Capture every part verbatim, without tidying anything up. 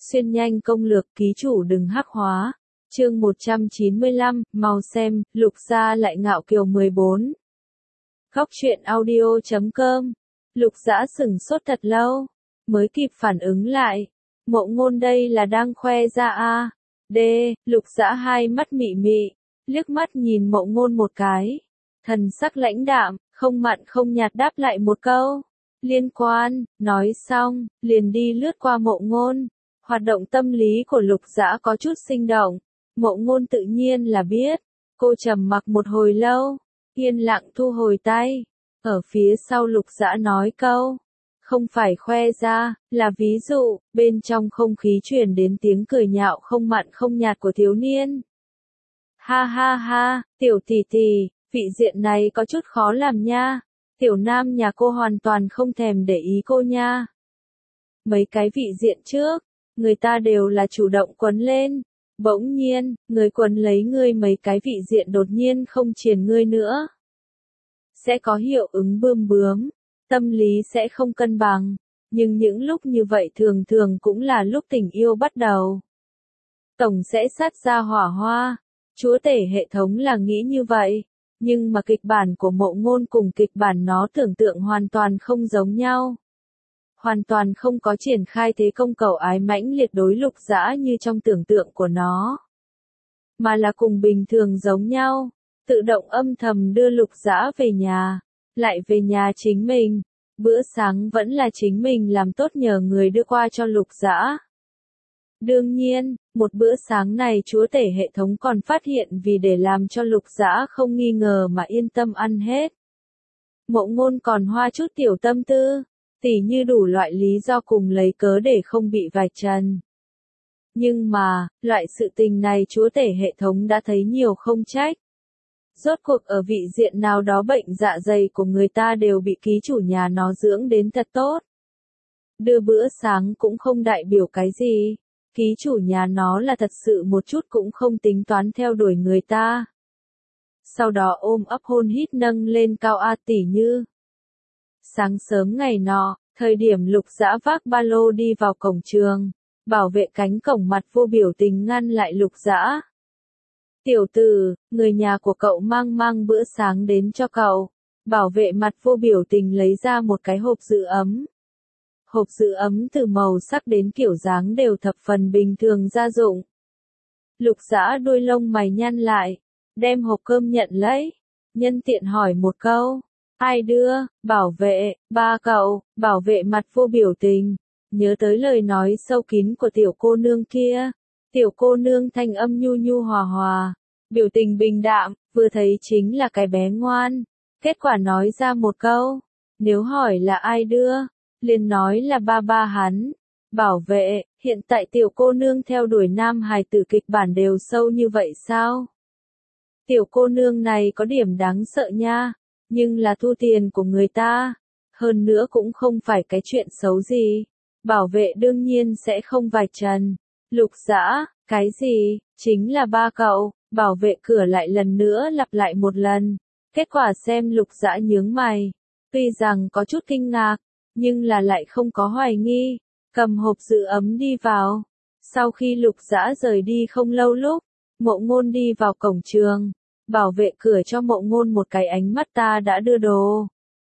Xuyên nhanh công lược ký chủ đừng hắc hóa. Chương một trăm chín mươi lăm, mau xem, Lục Gia lại ngạo kiều mười bốn. Góc truyện audio chấm com. Lục Dã sửng sốt thật lâu, mới kịp phản ứng lại. Mộ Ngôn đây là đang khoe ra a? À. D, Lục Dã hai mắt mị mị, liếc mắt nhìn Mộ Ngôn một cái. Thần sắc lãnh đạm, không mặn không nhạt đáp lại một câu. Liên quan, nói xong, liền đi lướt qua Mộ Ngôn. Hoạt động tâm lý của Lục Dã có chút sinh động. Mộ Ngôn tự nhiên là biết. Cô trầm mặc một hồi lâu, yên lặng thu hồi tay. Ở phía sau Lục Dã nói câu, không phải khoe ra, là ví dụ, bên trong không khí truyền đến tiếng cười nhạo không mặn không nhạt của thiếu niên. Ha ha ha, tiểu tỷ tỷ, vị diện này có chút khó làm nha. Tiểu nam nhà cô hoàn toàn không thèm để ý cô nha. Mấy cái vị diện trước, người ta đều là chủ động quấn lên. Bỗng nhiên, người quấn lấy ngươi mấy cái vị diện đột nhiên không triền ngươi nữa. Sẽ có hiệu ứng bươm bướm, tâm lý sẽ không cân bằng, nhưng những lúc như vậy thường thường cũng là lúc tình yêu bắt đầu. Tổng sẽ sát ra hỏa hoa, chúa tể hệ thống là nghĩ như vậy, nhưng mà kịch bản của Mộ Ngôn cùng kịch bản nó tưởng tượng hoàn toàn không giống nhau. Hoàn toàn không có triển khai thế công cầu ái mãnh liệt đối Lục Dã như trong tưởng tượng của nó. Mà là cùng bình thường giống nhau, tự động âm thầm đưa Lục Dã về nhà, lại về nhà chính mình. Bữa sáng vẫn là chính mình làm tốt nhờ người đưa qua cho Lục Dã. Đương nhiên, một bữa sáng này chúa tể hệ thống còn phát hiện vì để làm cho Lục Dã không nghi ngờ mà yên tâm ăn hết. Mộ Ngôn còn hoa chút tiểu tâm tư, tỉ như đủ loại lý do cùng lấy cớ để không bị vạch trần. Nhưng mà, loại sự tình này chúa tể hệ thống đã thấy nhiều không trách. Rốt cuộc ở vị diện nào đó bệnh dạ dày của người ta đều bị ký chủ nhà nó dưỡng đến thật tốt. Đưa bữa sáng cũng không đại biểu cái gì. Ký chủ nhà nó là thật sự một chút cũng không tính toán theo đuổi người ta. Sau đó ôm ấp hôn hít nâng lên cao a tỉ như. Sáng sớm ngày nọ, thời điểm Lục Dã vác ba lô đi vào cổng trường, bảo vệ cánh cổng mặt vô biểu tình ngăn lại Lục Dã. Tiểu tử, người nhà của cậu mang mang bữa sáng đến cho cậu. Bảo vệ mặt vô biểu tình lấy ra một cái hộp giữ ấm. Hộp giữ ấm từ màu sắc đến kiểu dáng đều thập phần bình thường gia dụng. Lục Dã đuôi lông mày nhăn lại, đem hộp cơm nhận lấy, nhân tiện hỏi một câu. Ai đưa? Bảo vệ, ba cậu. Bảo vệ mặt vô biểu tình, nhớ tới lời nói sâu kín của tiểu cô nương kia. Tiểu cô nương thanh âm nhu nhu hòa hòa, biểu tình bình đạm, vừa thấy chính là cái bé ngoan. Kết quả nói ra một câu, nếu hỏi là ai đưa, liền nói là ba ba hắn. Bảo vệ, hiện tại tiểu cô nương theo đuổi nam hài tử kịch bản đều sâu như vậy sao? Tiểu cô nương này có điểm đáng sợ nha, nhưng là thu tiền của người ta, hơn nữa cũng không phải cái chuyện xấu gì. Bảo vệ đương nhiên sẽ không vạch trần. Lục Dã, cái gì? Chính là ba cậu. Bảo vệ cửa lại lần nữa lặp lại một lần. Kết quả xem Lục Dã nhướng mày, tuy rằng có chút kinh ngạc, nhưng là lại không có hoài nghi, cầm hộp giữ ấm đi vào. Sau khi Lục Dã rời đi không lâu lúc, Mộ Ngôn đi vào cổng trường, bảo vệ cửa cho Mộ Ngôn một cái ánh mắt ta đã đưa đồ.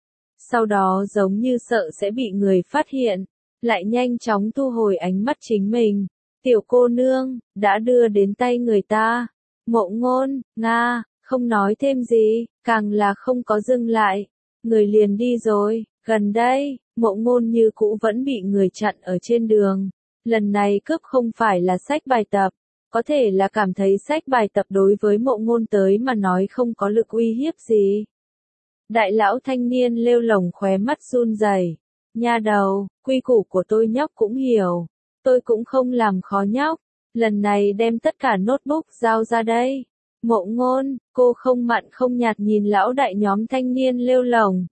Sau đó giống như sợ sẽ bị người phát hiện, lại nhanh chóng thu hồi ánh mắt chính mình. Tiểu cô nương, đã đưa đến tay người ta. Mộ Ngôn, Nga, không nói thêm gì, càng là không có dừng lại. Người liền đi rồi, gần đây, Mộ Ngôn như cũ vẫn bị người chặn ở trên đường. Lần này cướp không phải là sách bài tập, có thể là cảm thấy sách bài tập đối với Mộ Ngôn tới mà nói không có lực uy hiếp gì. Đại lão thanh niên lêu lổng khóe mắt run rẩy. Nha đầu, quy củ của tôi nhóc cũng hiểu. Tôi cũng không làm khó nhóc. Lần này đem tất cả notebook giao ra đây. Mộ Ngôn, cô không mặn không nhạt nhìn lão đại nhóm thanh niên lêu lổng.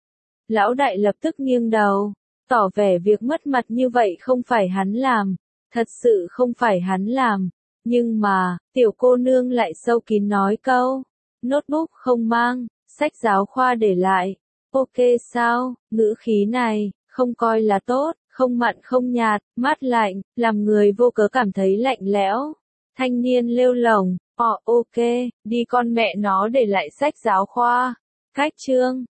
Lão đại lập tức nghiêng đầu, tỏ vẻ việc mất mặt như vậy không phải hắn làm. Thật sự không phải hắn làm. Nhưng mà, tiểu cô nương lại sâu kín nói câu. Notebook không mang, sách giáo khoa để lại. Ok sao, ngữ khí này, không coi là tốt, Không mặn không nhạt, mát lạnh, làm người vô cớ cảm thấy lạnh lẽo. Thanh niên lêu lổng, ờ ok, đi con mẹ nó để lại sách giáo khoa. Cách chương